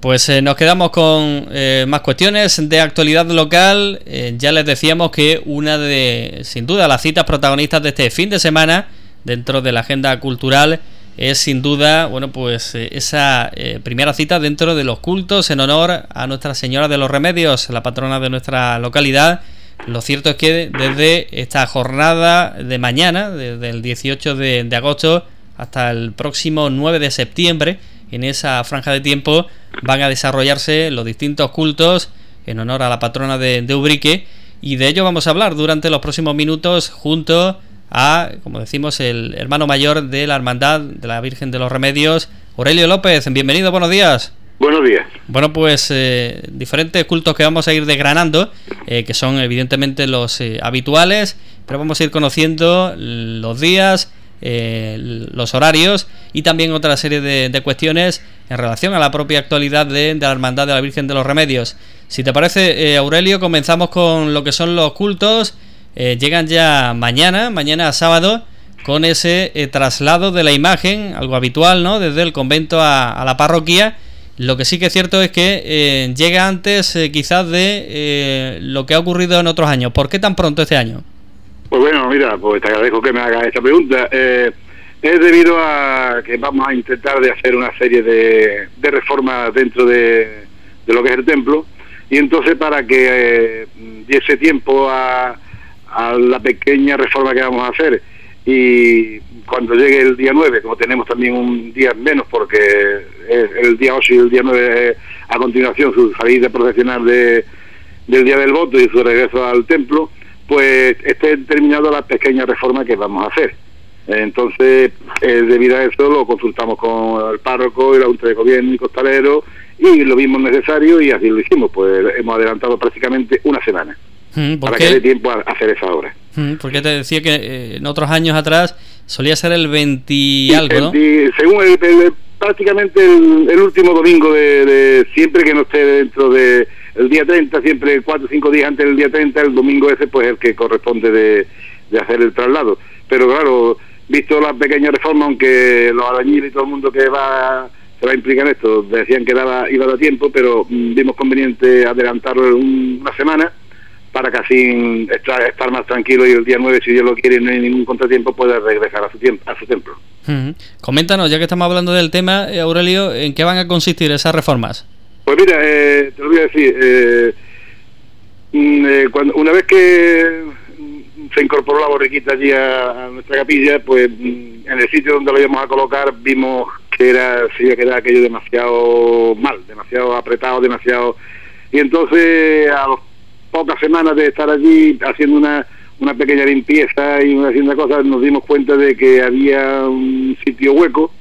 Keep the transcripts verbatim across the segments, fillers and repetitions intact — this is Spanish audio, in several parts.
Pues eh, nos quedamos con eh, más cuestiones de actualidad local. Eh, ya les decíamos que una de, sin duda, las citas protagonistas de este fin de semana dentro de la agenda cultural es sin duda, bueno, pues eh, esa eh, primera cita dentro de los cultos en honor a Nuestra Señora de los Remedios, la patrona de nuestra localidad. Lo cierto es que desde esta jornada de mañana, desde el dieciocho de, de agosto hasta el próximo nueve de septiembre, en esa franja de tiempo van a desarrollarse los distintos cultos en honor a la patrona de, de Ubrique, y de ello vamos a hablar durante los próximos minutos junto a, como decimos, el hermano mayor de la Hermandad de la Virgen de los Remedios, Aurelio López. Bienvenido, buenos días. Buenos días. Bueno, pues eh, diferentes cultos que vamos a ir desgranando, eh, que son evidentemente los eh, habituales, pero vamos a ir conociendo los días, eh, los horarios y también otra serie de, de cuestiones en relación a la propia actualidad de, de la Hermandad de la Virgen de los Remedios. Si te parece, eh, Aurelio, comenzamos con lo que son los cultos. Eh, llegan ya mañana, mañana sábado, con ese eh, traslado de la imagen, algo habitual, ¿no?, desde el convento a, a la parroquia. Lo que sí que es cierto es que eh, llega antes eh, quizás de eh, lo que ha ocurrido en otros años. ¿Por qué tan pronto este año? Pues bueno, mira, pues te agradezco que me hagas esta pregunta. Eh, es debido a que vamos a intentar de hacer una serie de, de reformas dentro de, de lo que es el templo, y entonces para que eh, diese tiempo a, a la pequeña reforma que vamos a hacer, y cuando llegue el día nueve, como tenemos también un día menos porque es el día ocho y el día nueve a continuación su salida procesional de, del día del voto y su regreso al templo, pues esté terminada la pequeña reforma que vamos a hacer. Entonces, eh, debido a eso lo consultamos con el párroco y la Junta de Gobierno y Costalero, y lo vimos necesario y así lo hicimos. Pues hemos adelantado prácticamente una semana para que dé tiempo a hacer esa obra. Porque te decía que eh, en otros años atrás solía ser el veinte y algo, ¿no? veinte, según el, el, prácticamente el, el último domingo de, de siempre que no esté dentro de el día treinta, siempre cuatro o cinco días antes del día treinta, el domingo ese pues el que corresponde de, de hacer el traslado. Pero claro, visto la pequeña reforma, aunque los albañiles y todo el mundo que va se va a implicar en esto decían que daba, iba a dar tiempo, pero mmm, vimos conveniente adelantarlo un, una semana para que así estar, estar más tranquilo, y el día nueve, si Dios lo quiere y no hay ningún contratiempo, pueda regresar a su tiempo, a su templo. Uh-huh. Coméntanos, ya que estamos hablando del tema, eh, Aurelio, ¿en qué van a consistir esas reformas? Pues mira, eh, te lo voy a decir, eh, eh, cuando, una vez que se incorporó la borriquita allí a, a nuestra capilla, pues en el sitio donde lo íbamos a colocar vimos que era, se iba a quedar aquello demasiado mal, demasiado apretado, demasiado... Y entonces a los pocas semanas de estar allí haciendo una, una pequeña limpieza y haciendo cosas, nos dimos cuenta de que había un sitio hueco.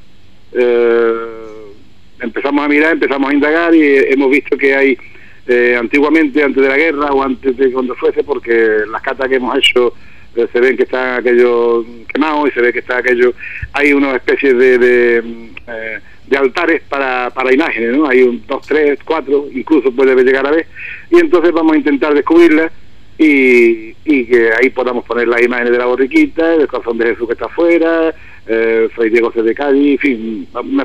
Eh, empezamos a mirar, empezamos a indagar y hemos visto que hay eh, antiguamente, antes de la guerra o antes de cuando fuese, porque las catas que hemos hecho eh, se ven que están aquellos quemados y se ve que está aquello, hay una especie de, de, eh, de altares para, para imágenes, ¿no? Hay un, dos, tres, cuatro, incluso puede llegar a ver, y entonces vamos a intentar descubrirlas y, y que ahí podamos poner las imágenes de la borriquita, del corazón de Jesús que está afuera, eh, Fray Diego C. de Cádiz, en fin,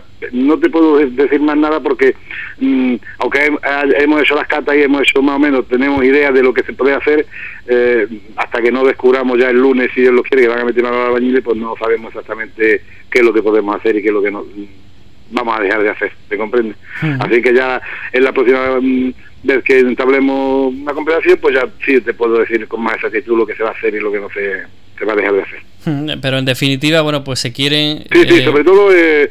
no te puedo decir más nada porque mmm, aunque hemos hecho las catas y hemos hecho más o menos, tenemos idea de lo que se puede hacer, eh, hasta que no descubramos ya el lunes, si Dios lo quiere, que van a meter a los albañiles, pues no sabemos exactamente qué es lo que podemos hacer y qué es lo que no vamos a dejar de hacer, ¿te comprende? Uh-huh. Así que ya en la próxima um, vez que entablemos una conversación, pues ya sí te puedo decir con más exactitud lo que se va a hacer y lo que no se, se va a dejar de hacer. Uh-huh. Pero en definitiva, bueno, pues se quieren... Sí, eh... sí, sobre todo eh,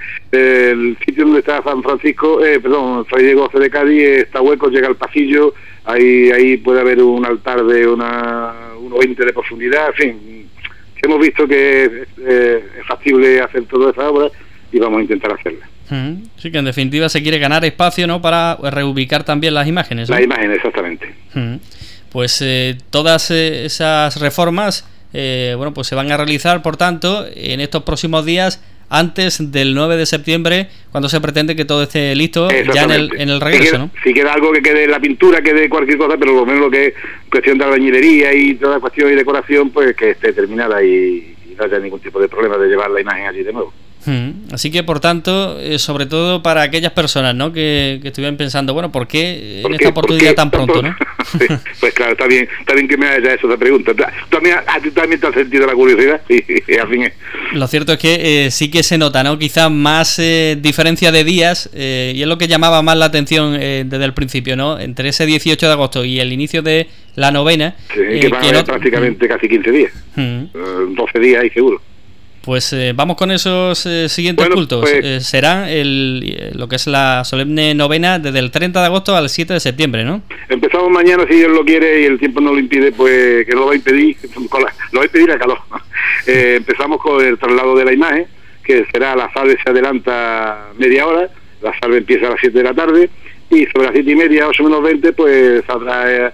el sitio donde está San Francisco, eh, perdón, Fray Diego C. de Cádiz, está hueco, llega al pasillo, ahí ahí puede haber un altar de una uno veinte de profundidad, en fin, hemos visto que es, eh, es factible hacer toda esa obra y vamos a intentar hacerla. Uh-huh. Sí, que en definitiva se quiere ganar espacio, ¿no?, para reubicar también las imágenes, ¿no? Las imágenes, exactamente. Uh-huh. Pues eh, todas eh, esas reformas, eh, bueno, pues se van a realizar, por tanto, en estos próximos días, antes del nueve de septiembre, cuando se pretende que todo esté listo ya en el, en el regreso, si queda, ¿no? Si queda algo que quede en la pintura, quede cualquier cosa, pero lo menos lo que es cuestión de albañilería y toda cuestión y decoración, pues que esté terminada y, y no haya ningún tipo de problema de llevar la imagen allí de nuevo. Hmm. Así que, por tanto, eh, sobre todo para aquellas personas, ¿no?, que, que estuvieran pensando, bueno, ¿por qué en ¿Por esta qué? oportunidad tan pronto, no? Sí, pues claro, está bien, está bien que me hagas esa pregunta. ¿También, ¿A ti también te has sentido la curiosidad? Sí, sí, al fin es. Lo cierto es que eh, sí que se nota, ¿no?, quizás más eh, diferencia de días, eh, y es lo que llamaba más la atención eh, desde el principio, ¿no?, entre ese dieciocho de agosto y el inicio de la novena. Sí, eh, que van que a no... haber prácticamente mm. casi quince días, mm. uh, doce días ahí seguro. Pues eh, vamos con esos eh, siguientes bueno, cultos. Pues, eh, serán el, lo que es la solemne novena desde el treinta de agosto al siete de septiembre, ¿no? Empezamos mañana, si Dios lo quiere y el tiempo no lo impide, pues que no lo va a impedir, lo va a impedir a calor. eh, empezamos con el traslado de la imagen, que será la salve se adelanta media hora, la salve empieza a las siete de la tarde y sobre las siete y media, ocho menos veinte, pues saldrá,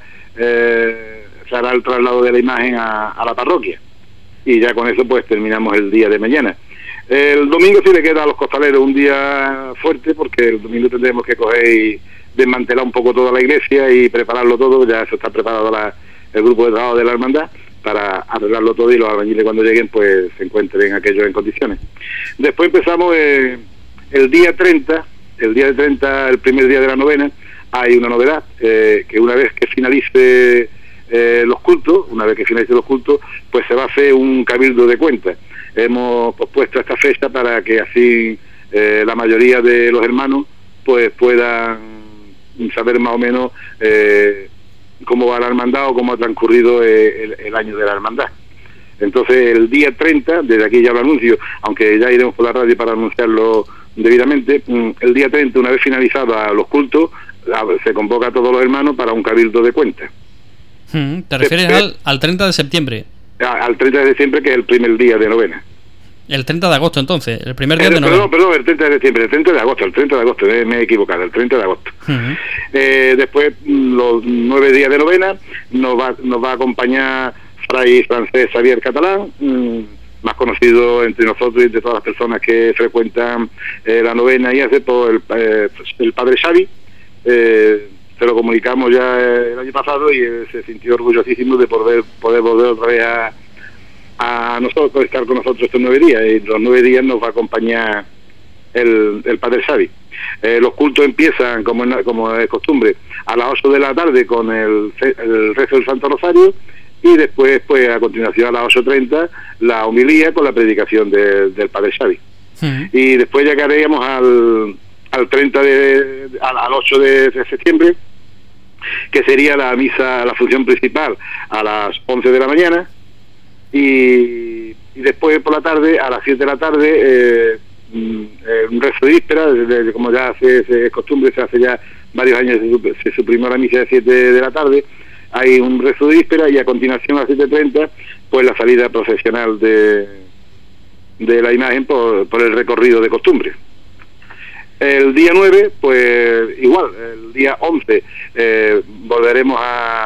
eh, se hará el traslado de la imagen a, a la parroquia. Y ya con eso pues terminamos el día de mañana. El domingo sí le queda a los costaleros un día fuerte, porque el domingo tendremos que coger y desmantelar un poco toda la iglesia y prepararlo todo. Ya eso está preparado la, el grupo de trabajo de la hermandad para arreglarlo todo y los albañiles cuando lleguen pues se encuentren aquellos en condiciones. Después empezamos eh, el día treinta, el día de treinta, el primer día de la novena. Hay una novedad, eh, que una vez que finalice Eh, los cultos, una vez que finalicen los cultos, pues se va a hacer un cabildo de cuentas. Hemos pospuesto esta fecha para que así eh, la mayoría de los hermanos pues puedan saber más o menos eh, cómo va la hermandad o cómo ha transcurrido eh, el, el año de la hermandad. Entonces el día treinta, desde aquí ya lo anuncio, aunque ya iremos por la radio para anunciarlo debidamente, el día treinta, una vez finalizados los cultos, se convoca a todos los hermanos para un cabildo de cuentas. ¿Te refieres de, al, al treinta de septiembre? Al treinta de septiembre, que es el primer día de novena. El treinta de agosto, entonces, el primer día el, de novena. Perdón, perdón, el treinta de septiembre, el treinta de agosto, el treinta de agosto, me, me he equivocado, el treinta de agosto. Uh-huh. eh, después, los nueve días de novena, nos va, nos va a acompañar Fray Francés Xavier Catalán, mmm, más conocido entre nosotros y de todas las personas que frecuentan eh, la novena y hace por el, eh, el Padre Xavi. Eh, se lo comunicamos ya el año pasado y él se sintió orgullosísimo de poder poder volver otra vez a, a nosotros, estar con nosotros estos nueve días, y los nueve días nos va a acompañar el, el Padre Xavi. Eh, los cultos empiezan, como, como es costumbre, a las ocho de la tarde con el, el rezo del Santo Rosario, y después, pues a continuación a las ocho treinta, la homilía con la predicación de, del Padre Xavi. Uh-huh. Y después llegaríamos al, al treinta de, al, al ocho de, de septiembre, que sería la misa, la función principal a las once de la mañana, y, y después por la tarde, a las siete de la tarde, eh, eh, un rezo de víspera, de, de, como ya se, se es costumbre, se hace ya varios años, se, se suprimió la misa de siete de la tarde, hay un rezo de víspera, y a continuación a las siete treinta, pues la salida procesional de, de la imagen por, por el recorrido de costumbre. El día nueve, pues igual, el día once eh, volveremos a,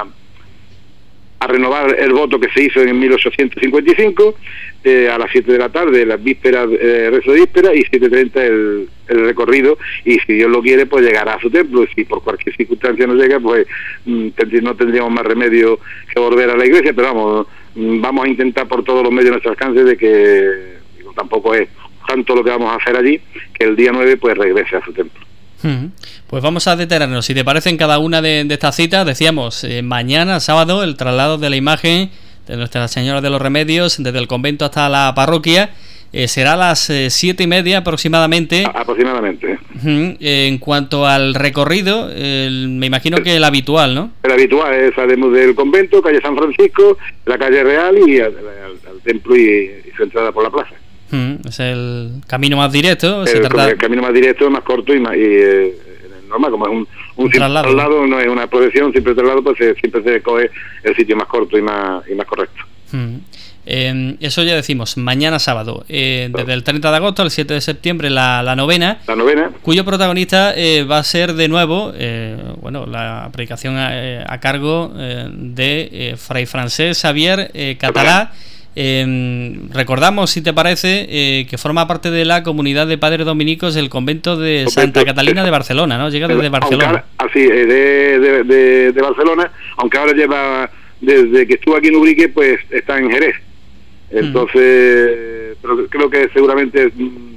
a renovar el voto que se hizo en mil ochocientos cincuenta y cinco, eh, a las siete de la tarde, las vísperas, eh, rezo de víspera, y siete treinta el, el recorrido, y si Dios lo quiere, pues llegará a su templo, y si por cualquier circunstancia no llega, pues mm, no tendríamos más remedio que volver a la iglesia, pero vamos, mm, vamos a intentar por todos los medios a nuestro alcance de que digo, tampoco es tanto lo que vamos a hacer allí, que el día nueve pues regrese a su templo. Hmm. Pues vamos a detenernos, si te parece, en cada una de, de estas citas. Decíamos, eh, mañana, sábado, el traslado de la imagen de Nuestra Señora de los Remedios desde el convento hasta la parroquia, eh, será a las eh, siete y media aproximadamente. A aproximadamente. Uh-huh. En cuanto al recorrido, el, me imagino que el habitual, ¿no? El habitual, eh, salimos del convento, calle San Francisco, la calle Real y al, al, al templo y, y su entrada por la plaza. Hmm, es el camino más directo. El, se trata... el camino más directo, más corto y, más, y eh, normal, como es un, un, un traslado. traslado, no es una procesión, siempre traslado, pues eh, siempre se coge el sitio más corto y más y más correcto. Hmm. Eh, eso ya decimos, mañana sábado, eh, desde el treinta de agosto al siete de septiembre, la, la novena, la novena, cuyo protagonista eh, va a ser de nuevo, eh, bueno, la predicación a, a cargo eh, de eh, Fray Francés Xavier eh, Catalán. Eh, recordamos, si te parece, eh, que forma parte de la comunidad de padres dominicos del convento de Santa Catalina de Barcelona, ¿no? Llega desde Barcelona. Así, de, de, de, de Barcelona, aunque ahora lleva, desde que estuvo aquí en Ubrique, pues está en Jerez. Entonces, mm. pero creo que seguramente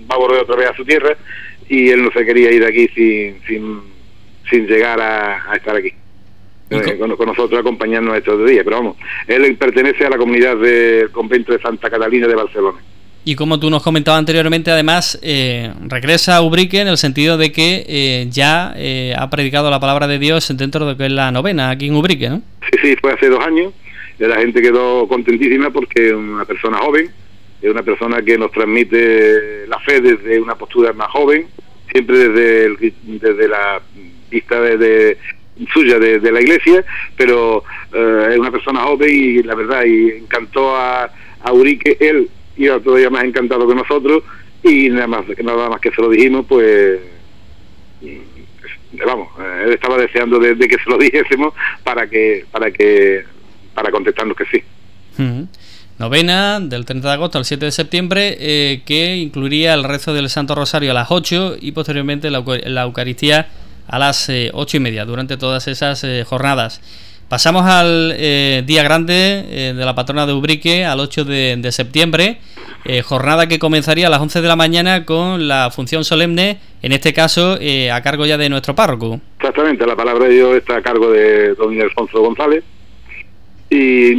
va a volver otra vez a su tierra, y él no se quería ir de aquí sin sin, sin llegar a, a estar aquí eh, con, con nosotros, acompañarnos estos días. Pero vamos, él pertenece a la comunidad del convento de Santa Catalina de Barcelona. Y como tú nos comentabas anteriormente, además, eh, regresa a Ubrique en el sentido de que eh, ya eh, ha predicado la palabra de Dios dentro de lo que es la novena aquí en Ubrique, ¿no? Sí, sí, fue hace dos años. La gente quedó contentísima porque es una persona joven, es una persona que nos transmite la fe desde una postura más joven, siempre desde el, desde la vista de, de suya de, de la iglesia, pero eh, es una persona joven y la verdad, y encantó a, a Ubrique. Él iba todavía más encantado que nosotros, y nada más, nada más que se lo dijimos, pues vamos, él estaba deseando de, de que se lo dijésemos para que para que para contestarnos que sí. Uh-huh. Novena del treinta de agosto al siete de septiembre, eh, que incluiría el rezo del Santo Rosario a las ocho y posteriormente la, la Eucaristía a las eh, ocho y media durante todas esas eh, jornadas. Pasamos al eh, día grande eh, de la patrona de Ubrique, al ocho de, de septiembre, eh, jornada que comenzaría a las once de la mañana con la función solemne, en este caso eh, a cargo ya de nuestro párroco. Exactamente, la palabra de Dios está a cargo de don Alfonso González, y,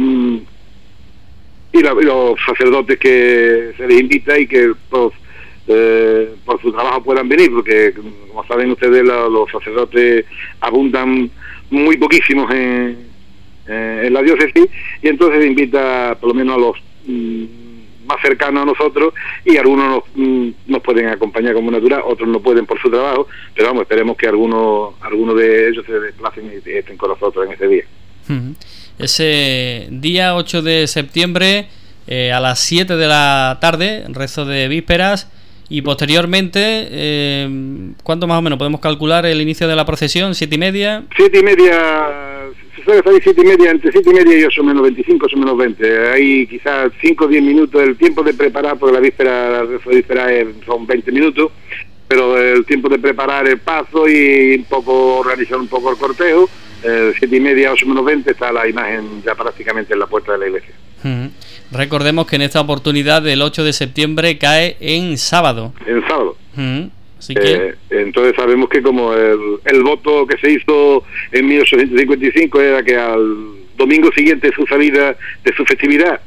y, la, y los sacerdotes que se les invita y que pues, eh, por su trabajo puedan venir, porque como saben ustedes, la, los sacerdotes abundan muy poquísimos en, eh, en la diócesis, y entonces invita por lo menos a los mm, más cercanos a nosotros, y algunos nos, mm, nos pueden acompañar como natural, otros no pueden por su trabajo, pero vamos, esperemos que algunos algunos de ellos se desplacen y estén con nosotros en ese día. Uh-huh. Ese día ocho de septiembre eh, a las siete de la tarde, rezo de vísperas. Y posteriormente, eh, ¿cuánto más o menos podemos calcular el inicio de la procesión? ¿Siete y media? Siete y media, se suele salir siete y media, entre siete y media y ocho menos veinticinco, ocho menos veinte. Hay quizás cinco o diez minutos, el tiempo de preparar, porque la víspera, la víspera son veinte minutos, pero el tiempo de preparar el paso y un poco organizar un poco el cortejo, eh, siete y media, ocho menos veinte, está la imagen ya prácticamente en la puerta de la iglesia. Uh-huh. Recordemos que en esta oportunidad del ocho de septiembre cae en sábado. En sábado. Uh-huh. Así que... eh, entonces sabemos que como el, el voto que se hizo en mil ochocientos cincuenta y cinco era que al domingo siguiente de su salida, de su festividad,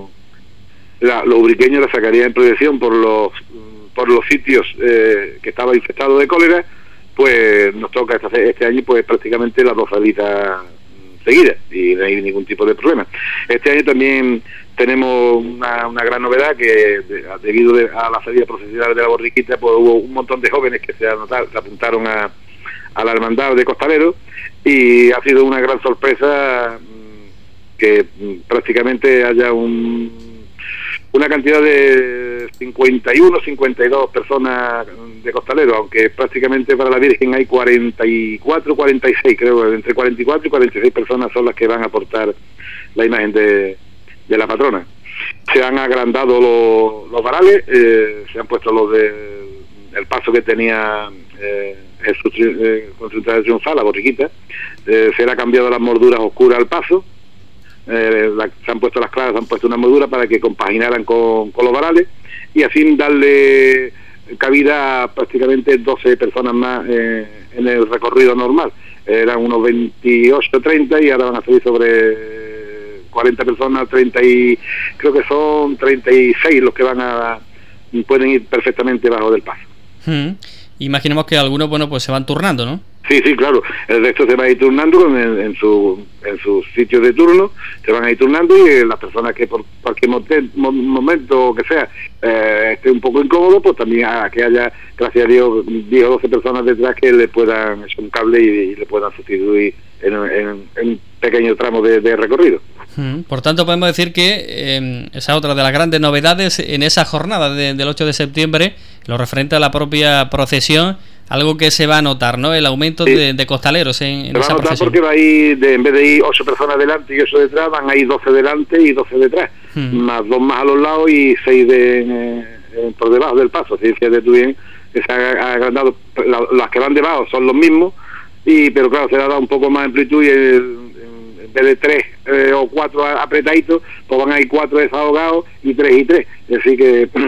la, los ubriqueños la sacarían en procesión por los por los sitios eh, que estaban infectados de cólera, pues nos toca este, este año pues prácticamente las dos salidas seguidas y no hay ningún tipo de problema. Este año también tenemos una, una gran novedad, que debido de, a la salida procesional de la borriquita, pues hubo un montón de jóvenes que se, anotaron, se apuntaron a, a la hermandad de costaleros, y ha sido una gran sorpresa que prácticamente haya un, una cantidad de cincuenta y uno, cincuenta y dos personas de costaleros, aunque prácticamente para la Virgen hay cuarenta y cuatro, cuarenta y seis, creo, entre cuarenta y cuatro y cuarenta y seis personas son las que van a aportar la imagen de, de la patrona. Se han agrandado los, los varales, eh, se han puesto los de el paso que tenía eh, Jesús eh, con su entrada triunfal, la borriquita, eh, se le ha cambiado las morduras oscuras al paso. Eh, la, se han puesto las claras, se han puesto una moldura para que compaginaran con, con los varales, y así darle cabida a prácticamente doce personas más eh, en el recorrido normal. Eran unos veintiocho, treinta, y ahora van a salir sobre cuarenta personas, treinta y creo que son treinta y seis los que van a pueden ir perfectamente bajo del paso. Hmm. Imaginemos que algunos, bueno, pues se van turnando, ¿no? Sí, sí, claro. El resto se va a ir turnando en, en su en sus sitios de turno, se van a ir turnando, y eh, las personas que por cualquier momento o que sea eh, esté un poco incómodo, pues también a, que haya, gracias a Dios, diez o doce personas detrás que le puedan echar un cable y, y le puedan sustituir en, en, en un pequeño tramo de, de recorrido. Por tanto, podemos decir que eh, esa otra de las grandes novedades en esa jornada de, del ocho de septiembre, lo referente a la propia procesión, algo que se va a notar, ¿no? El aumento sí. de, de costaleros en, en se esa va a notar procesión. Porque va a ir, de, en vez de ir ocho personas delante y ocho detrás, van a ir doce delante y doce detrás, hmm. más dos más a los lados y seis de, eh, por debajo del paso. Si fíjate tú bien, que se ha agrandado, la, las que van debajo son los mismos, y pero claro, se le ha dado un poco más amplitud, y el, en vez de tres eh, o cuatro apretaditos, pues van a ir cuatro desahogados y tres y tres. Es decir que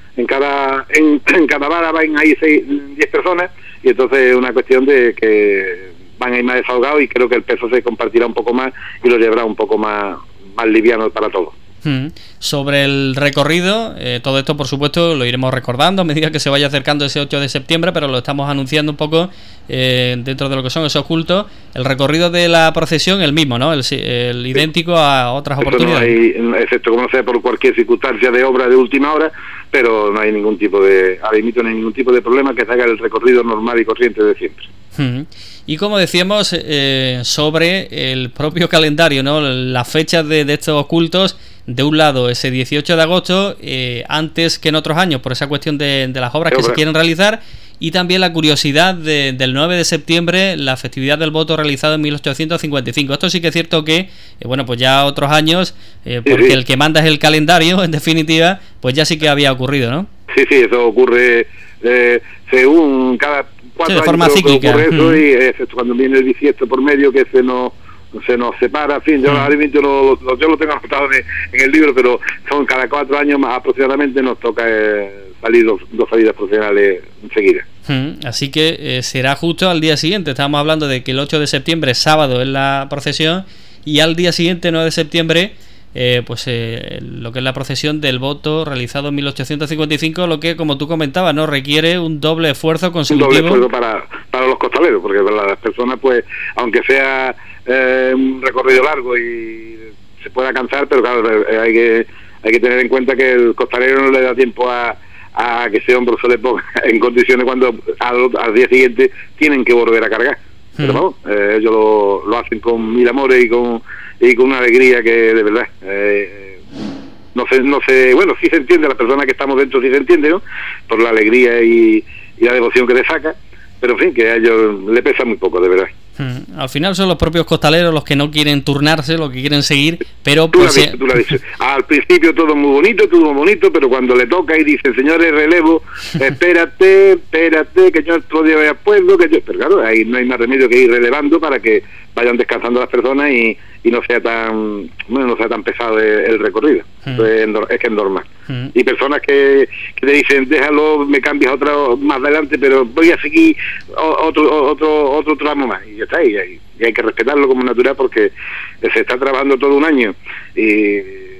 en cada en, en cada vara van ahí seis, diez personas, y entonces es una cuestión de que van a ir más desahogados, y creo que el peso se compartirá un poco más y lo llevará un poco más, más liviano para todos. Hmm. Sobre el recorrido, eh, todo esto por supuesto lo iremos recordando a medida que se vaya acercando ese ocho de septiembre, pero lo estamos anunciando un poco eh, dentro de lo que son esos cultos. El recorrido de la procesión el mismo, ¿no? El, el idéntico a otras Esto oportunidades. No hay, excepto como sea por cualquier circunstancia de obra de última hora, pero no hay ningún tipo de, al limito, no hay ningún tipo de problema, que se haga el recorrido normal y corriente de siempre. Hmm. Y como decíamos, eh, sobre el propio calendario, ¿no? Las fechas de, de estos cultos. De un lado, ese dieciocho de agosto, eh, antes que en otros años, por esa cuestión de, de las obras que se quieren realizar, y también la curiosidad de, del nueve de septiembre, la festividad del voto realizado en mil ochocientos cincuenta y cinco. Esto sí que es cierto que, eh, bueno, pues ya otros años, eh, porque sí, sí. el que manda es el calendario, en definitiva, pues ya sí que había ocurrido, ¿no? Sí, sí, eso ocurre eh, según cada cuatro sí, de forma años cíclica. Ocurre eso, mm. y excepto cuando viene el bisiesto por medio, que se nos... se nos separa, en fin, yo, mm. yo, lo, lo, yo lo tengo anotado en, en el libro, pero son cada cuatro años más aproximadamente nos toca eh, salir dos, dos salidas profesionales enseguida. Mm. Así que eh, será justo al día siguiente. Estábamos hablando de que el ocho de septiembre, sábado, es la procesión, y al día siguiente, nueve de septiembre, eh, pues eh, lo que es la procesión del voto realizado en mil ochocientos cincuenta y cinco, lo que, como tú comentabas, no requiere un doble esfuerzo consecutivo. Un doble esfuerzo para, para los costaleros, porque para las personas, pues, aunque sea Eh, un recorrido largo y se pueda cansar, pero claro, hay que hay que tener en cuenta que el costalero no le da tiempo a, a que ese hombro se le ponga en condiciones cuando al, al día siguiente tienen que volver a cargar. Mm. Pero vamos, eh, ellos lo, lo hacen con mil amores y con y con una alegría que de verdad eh, no sé, no sé, bueno, sí se entiende, la persona que estamos dentro sí se entiende, ¿no? Por la alegría y, y la devoción que le saca, pero en fin, que a ellos le pesa muy poco, de verdad. Al final son los propios costaleros los que no quieren turnarse, los que quieren seguir, pero tú pues, lo has dicho, tú lo has dicho. Al principio todo muy bonito, todo muy bonito, pero cuando le toca y dicen, señores, relevo, espérate, espérate, que yo otro día vaya a pueblo, que yo... Pero claro, ahí no hay más remedio que ir relevando para que vayan descansando las personas y, y no sea tan bueno, no sea tan pesado el, el recorrido. Mm. Entonces, es que es normal. Mm. Y personas que, que te dicen, déjalo, me cambias otro más adelante, pero voy a seguir otro otro otro tramo más, y ya está, y hay, y hay que respetarlo como natural, porque se está trabajando todo un año y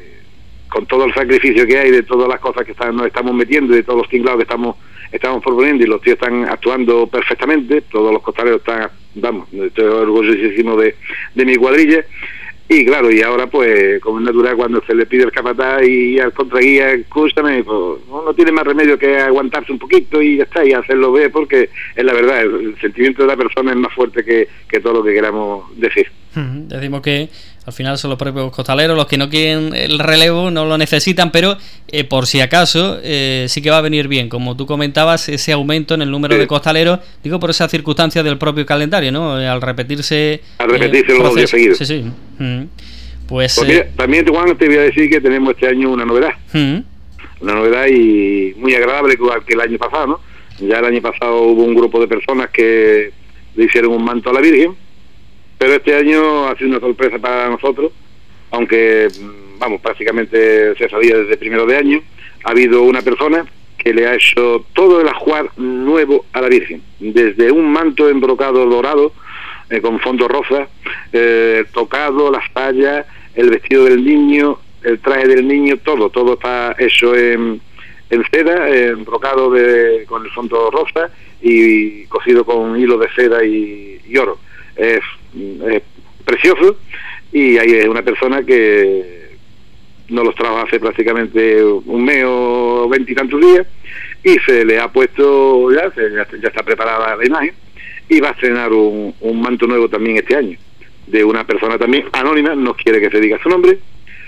con todo el sacrificio que hay de todas las cosas que están, nos estamos metiendo, de todos los tinglados que estamos estamos proponiendo, y los tíos están actuando perfectamente, todos los costaleros están, vamos, estoy orgullosísimo de, de mi cuadrilla. Y claro, y ahora pues, como es natural, cuando se le pide el capataz y al contraguía, escúchame, pues no tiene más remedio que aguantarse un poquito y ya está, y hacerlo ver, porque es la verdad, el, el sentimiento de la persona es más fuerte que, que todo lo que queramos decir. Uh-huh. Decimos que al final son los propios costaleros los que no quieren el relevo, no lo necesitan, pero eh, por si acaso eh, sí que va a venir bien, como tú comentabas, ese aumento en el número sí. de costaleros, digo por esa circunstancia del propio calendario, ¿no? Al repetirse... Al repetirse eh, los dos días seguidos. Sí, sí. Uh-huh. Pues, pues mira, eh... también, Juan, te voy a decir que tenemos este año una novedad. Uh-huh. Una novedad y muy agradable, igual que el año pasado, ¿no? Ya el año pasado hubo un grupo de personas que le hicieron un manto a la Virgen, pero este año ha sido una sorpresa para nosotros, aunque, vamos, prácticamente se sabía desde primero de año. Ha habido una persona que le ha hecho todo el ajuar nuevo a la Virgen, desde un manto embrocado dorado, eh, con fondo rosa, eh, el tocado, las fallas, el vestido del niño, el traje del niño, todo, todo está hecho en, en seda, embrocado de, con el fondo rosa y cosido con hilo de seda y, y oro. Es, es precioso, y hay una persona que nos los trajo hace prácticamente un mes o veintitantos días, y se le ha puesto ya, se, ya está preparada la imagen, y va a estrenar un, un manto nuevo también este año, de una persona también anónima, no quiere que se diga su nombre,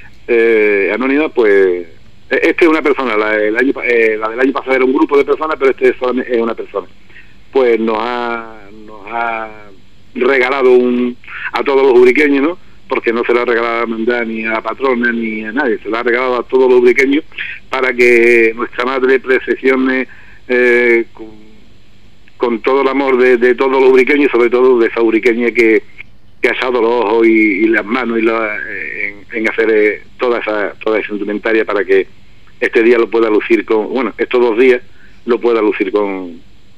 eh, anónima, pues este es una persona, la, el año, eh, la del año pasado era un grupo de personas, pero este es una persona, pues nos ha nos ha regalado un a todos los ubriqueños, ¿no? Porque no se lo ha regalado a mandar ni a la patrona ni a nadie, se lo ha regalado a todos los ubriqueños para que nuestra madre procesione eh, con, con todo el amor de, de todos los ubriqueños, y sobre todo de esa ubriqueña que, que ha echado los ojos y, y las manos y la, en, en hacer eh, toda esa toda esa indumentaria para que este día lo pueda lucir con, bueno, estos dos días lo pueda lucir con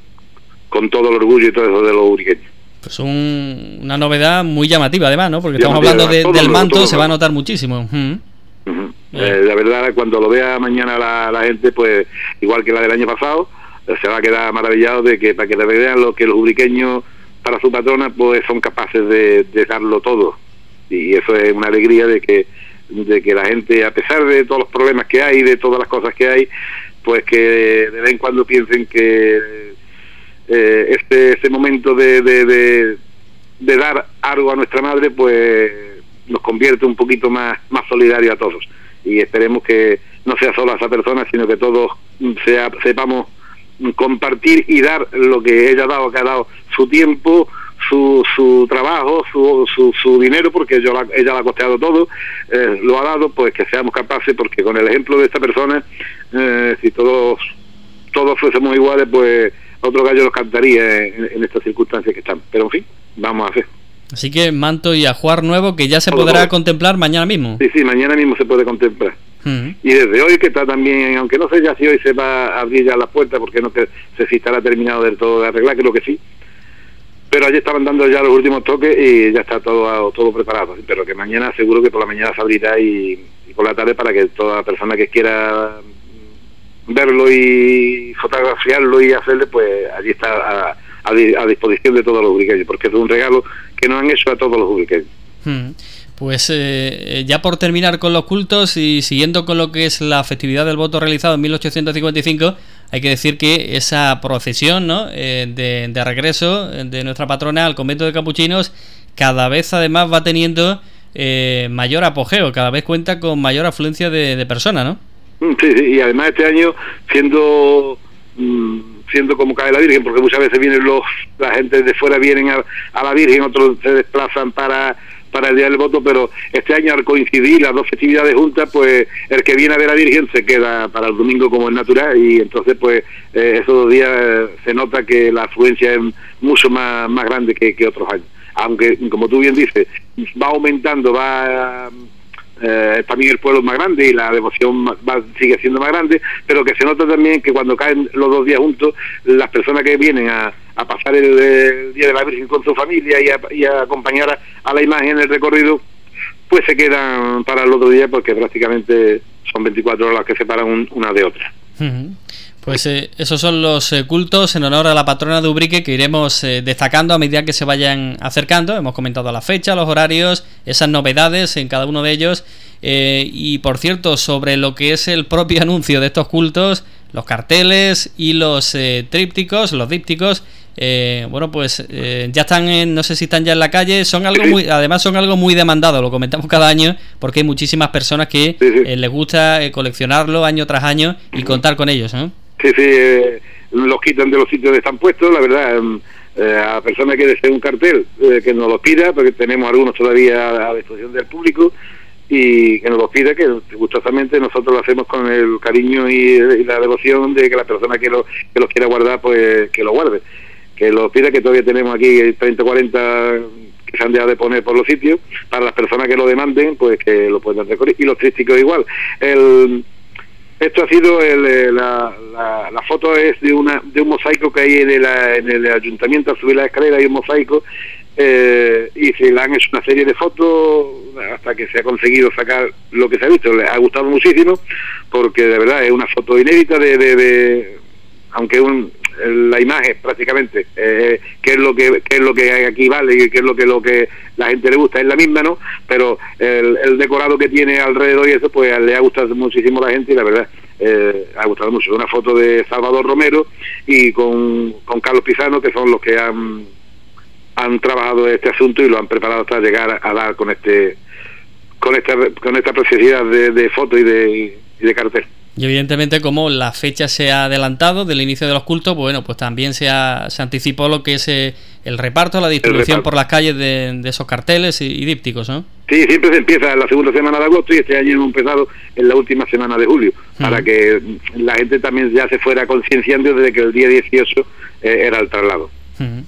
con todo el orgullo y todo eso de los uriqueños. Pues un, una novedad muy llamativa además, ¿no? Porque llamativa, estamos hablando de, todo, del manto, todo, se va a notar muchísimo. Uh-huh. Uh-huh. Eh, la verdad, cuando lo vea mañana la, la gente, pues igual que la del año pasado, eh, se va a quedar maravillado de que para que le vean lo que los uriqueños para su patrona pues son capaces de, de darlo todo, y eso es una alegría de que de que la gente, a pesar de todos los problemas que hay, de todas las cosas que hay, pues que de vez en cuando piensen que eh, este este momento de, de, de, de dar algo a nuestra madre pues nos convierte un poquito más más solidario a todos, y esperemos que no sea solo a esa persona, sino que todos sea, sepamos compartir y dar lo que ella ha dado, que ha dado su tiempo, su su trabajo, su su, su dinero, porque yo la, ella la ha costeado todo, eh, lo ha dado, pues que seamos capaces, porque con el ejemplo de esta persona, eh, si todos todos fuésemos iguales, pues otro gallo nos cantaría en, en estas circunstancias que están. Pero en fin, vamos a hacer. Así que manto y ajuar nuevo que ya se todo, podrá todo. contemplar mañana mismo. Sí, sí, mañana mismo se puede contemplar. Uh-huh. Y desde hoy, que está también, aunque no sé ya si hoy se va a abrir ya la puerta, porque no sé si estará terminado del todo de arreglar, creo que sí, pero ayer estaban dando ya los últimos toques y ya está todo todo preparado, pero que mañana seguro que por la mañana se abrirá y, y por la tarde, para que toda persona que quiera verlo y fotografiarlo y hacerle, pues allí está a, a, a disposición de todos los uriqueños, porque es un regalo que nos han hecho a todos los uriqueños. Uh-huh. Pues eh, ya por terminar con los cultos y siguiendo con lo que es la festividad del voto realizado en mil ochocientos cincuenta y cinco, hay que decir que esa procesión, ¿no?, eh, de, de regreso de nuestra patrona al convento de capuchinos cada vez además va teniendo eh, mayor apogeo, cada vez cuenta con mayor afluencia de, de personas, ¿no? Sí, sí, y además este año siendo mmm, siendo como cae la Virgen, porque muchas veces vienen los la gente de fuera vienen a, a la Virgen, otros se desplazan para para el día del voto, pero este año al coincidir las dos festividades juntas, pues el que viene a ver a Virgen se queda para el domingo como es natural, y entonces pues eh, esos dos días eh, se nota que la afluencia es mucho más, más grande que, que otros años, aunque como tú bien dices, va aumentando, va eh, también el pueblo es más grande y la devoción va, sigue siendo más grande, pero que se nota también que cuando caen los dos días juntos, las personas que vienen a a pasar el, el Día de la Virgen con su familia y a, y a acompañar a, a la imagen en el recorrido, pues se quedan para el otro día, porque prácticamente son veinticuatro horas que separan un, una de otra. Uh-huh. Pues eh, esos son los eh, cultos en honor a la patrona de Ubrique que iremos eh, destacando a medida que se vayan acercando. Hemos comentado la fecha, los horarios, esas novedades en cada uno de ellos. Eh, y por cierto, sobre lo que es el propio anuncio de estos cultos, los carteles y los eh, trípticos, los dípticos, eh, bueno, pues eh, ya están en, no sé si están ya en la calle, son algo muy, además son algo muy demandado, lo comentamos cada año, porque hay muchísimas personas que eh, les gusta eh, coleccionarlo año tras año y contar con ellos, ¿no? Sí, sí, eh, los quitan de los sitios donde están puestos, la verdad, eh, a la persona que desee un cartel, eh, que nos lo pida, porque tenemos algunos todavía a disposición del público, y que nos los pida, que gustosamente nosotros lo hacemos con el cariño y, y la devoción de que la persona que, lo, que los quiera guardar, pues que lo guarde, que los pida, que todavía tenemos aquí treinta o cuarenta que se han dejado de poner por los sitios, para las personas que lo demanden, pues que lo puedan recorrer, y los trípticos igual. El Esto ha sido el, la, la, la foto es de una de un mosaico que hay en el, en el ayuntamiento. Al subir la escalera hay un mosaico, eh, y se le han hecho una serie de fotos hasta que se ha conseguido sacar lo que se ha visto. Les ha gustado muchísimo, porque de verdad es una foto inédita de, de, de aunque un, la imagen prácticamente eh, que es lo que, que es lo que aquí vale y que es lo que lo que la gente le gusta es la misma, ¿no? Pero el, el decorado que tiene alrededor y eso, pues le ha gustado muchísimo a la gente, y la verdad eh, ha gustado mucho. Una foto de Salvador Romero y con, con Carlos Pizano, que son los que han han trabajado este asunto y lo han preparado hasta llegar a, a dar con este con esta con esta preciosidad de, de foto y de, y de cartel. Y evidentemente, como la fecha se ha adelantado del inicio de los cultos, bueno, pues también se, ha, se anticipó lo que es eh, el reparto, la distribución por las calles de, de esos carteles y, y dípticos, ¿no? Sí, siempre se empieza en la segunda semana de agosto, y este año hemos empezado en la última semana de julio, uh-huh, para que la gente también ya se fuera concienciando desde que el día dieciocho eh, era el traslado. Uh-huh.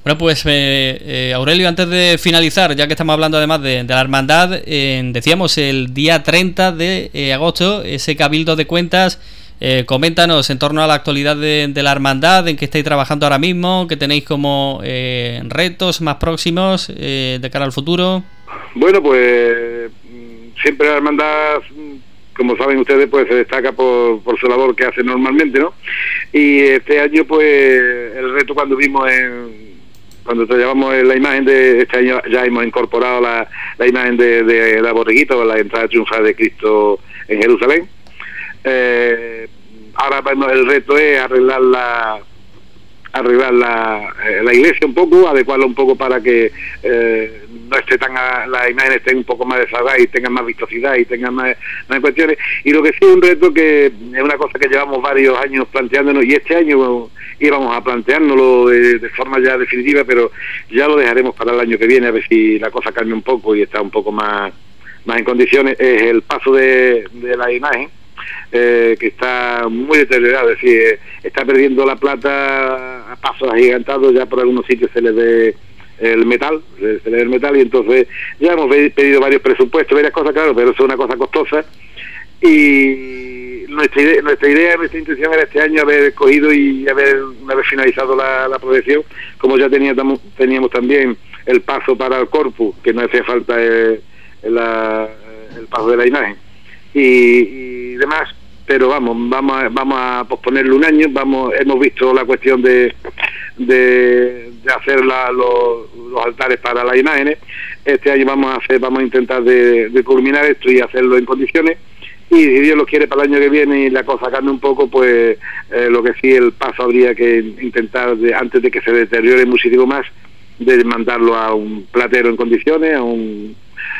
Bueno, pues eh, eh, Aurelio, antes de finalizar, ya que estamos hablando además de, de la hermandad, eh, decíamos el día treinta de eh, agosto, ese cabildo de cuentas. Eh, coméntanos en torno a la actualidad de, de la hermandad, en qué estáis trabajando ahora mismo, qué tenéis como eh, retos más próximos eh, de cara al futuro. Bueno, pues siempre la hermandad, como saben ustedes, pues se destaca por, por su labor que hace normalmente, ¿no? Y este año, pues el reto cuando vimos en cuando te llevamos la imagen de este año, ya hemos incorporado la, la imagen de, de la borreguita o la entrada triunfal de Cristo en Jerusalén. Eh, ahora bueno, el reto es arreglar la arreglar la, eh, la iglesia un poco, adecuarla un poco para que eh, no esté tan a, las imágenes estén un poco más desarrolladas y tengan más vistosidad y tengan más, más cuestiones. Y lo que sí es un reto que es una cosa que llevamos varios años planteándonos, y este año íbamos a planteárnoslo de, de forma ya definitiva, pero ya lo dejaremos para el año que viene, a ver si la cosa cambia un poco y está un poco más, más en condiciones. Es el paso de, de la imagen, Eh, que está muy deteriorado, es decir, eh, está perdiendo la plata a pasos agigantados, ya por algunos sitios se le ve el metal, se, se le ve el metal, y entonces ya hemos pedido varios presupuestos, varias cosas, claro, pero es una cosa costosa, y nuestra idea, nuestra idea, nuestra intención era este año haber cogido y haber, una vez finalizado la, la procesión, como ya teníamos, teníamos también el paso para el corpus, que no hacía falta el, el, el paso de la imagen, y, y demás, pero vamos, vamos a, vamos a posponerlo un año. Vamos, hemos visto la cuestión de de, de hacer la, los, los altares para las imágenes. Este año vamos a hacer, vamos a intentar de, de culminar esto y hacerlo en condiciones, y si Dios lo quiere para el año que viene y la cosa cambia un poco, pues eh, lo que sí, el paso habría que intentar de, antes de que se deteriore muchísimo más, de mandarlo a un platero en condiciones, a un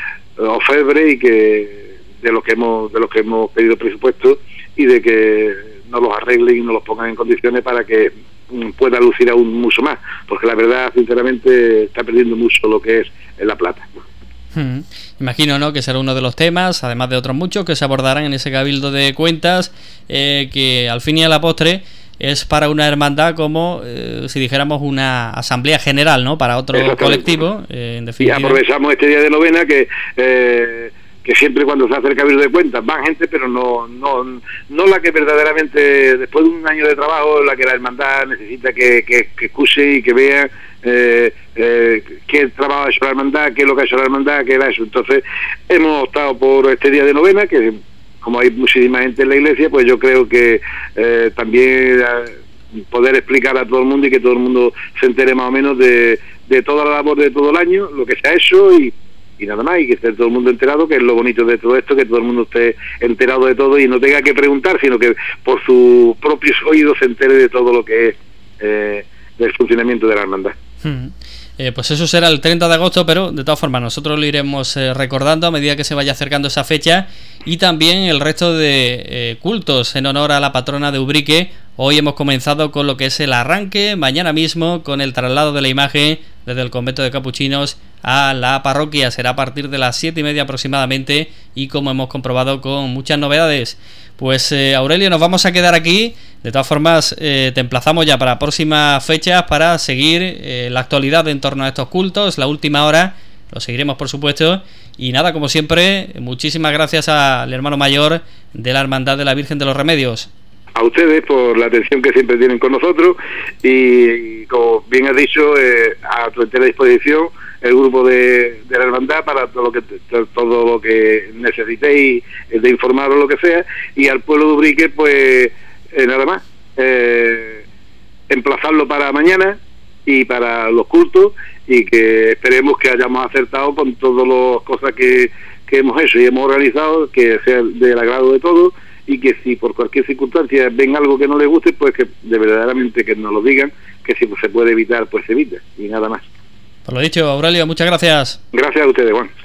orfebre, y que de los que hemos de los que hemos pedido presupuesto, y de que nos los arreglen y nos los pongan en condiciones para que pueda lucir aún mucho más, porque la verdad, sinceramente, está perdiendo mucho lo que es la plata. Hmm. Imagino, ¿no?, que será uno de los temas, además de otros muchos, que se abordarán en ese cabildo de cuentas, eh, que al fin y a la postre es para una hermandad como, eh, si dijéramos, una asamblea general, ¿no?, para otro colectivo, eh, en definitiva. Y aprovechamos este día de novena que... Eh, que siempre cuando se hace el cabildo de cuentas van gente, pero no no no la que verdaderamente, después de un año de trabajo, la que la hermandad necesita que, que, que escuche y que vea eh, eh, qué trabajo ha hecho la hermandad, qué es lo que ha hecho la hermandad, qué era eso. Entonces hemos optado por este día de novena, que como hay muchísima gente en la iglesia, pues yo creo que eh, también eh, poder explicar a todo el mundo y que todo el mundo se entere más o menos de, de toda la labor de todo el año, lo que se ha hecho, y y nada más, y que esté todo el mundo enterado, que es lo bonito de todo esto, que todo el mundo esté enterado de todo y no tenga que preguntar, sino que por sus propios oídos se entere de todo lo que es eh, del funcionamiento de la hermandad. Hmm. Eh, pues eso será el treinta de agosto, pero de todas formas nosotros lo iremos eh, recordando a medida que se vaya acercando esa fecha, y también el resto de eh, cultos en honor a la patrona de Ubrique. Hoy hemos comenzado con lo que es el arranque, mañana mismo con el traslado de la imagen desde el convento de capuchinos a la parroquia. Será a partir de las siete y media aproximadamente, y como hemos comprobado, con muchas novedades. Pues eh, Aurelio, nos vamos a quedar aquí. De todas formas, eh, te emplazamos ya para próximas fechas para seguir eh, la actualidad en torno a estos cultos, la última hora, lo seguiremos por supuesto. Y nada, como siempre, muchísimas gracias al hermano mayor de la Hermandad de la Virgen de los Remedios. A ustedes por la atención que siempre tienen con nosotros, y, y como bien has dicho, eh, a tu entera disposición el grupo de, de la hermandad para todo lo que todo lo que necesitéis de informar o lo que sea, y al pueblo de Ubrique pues eh, nada más eh, emplazarlo para mañana y para los cultos, y que esperemos que hayamos acertado con todas las cosas que, que hemos hecho y hemos organizado, que sea del agrado de todos, y que si por cualquier circunstancia ven algo que no les guste, pues que de verdaderamente que nos lo digan, que si se puede evitar, pues se evita, y nada más. Por lo dicho, Aurelio, muchas gracias. Gracias a ustedes, Juan.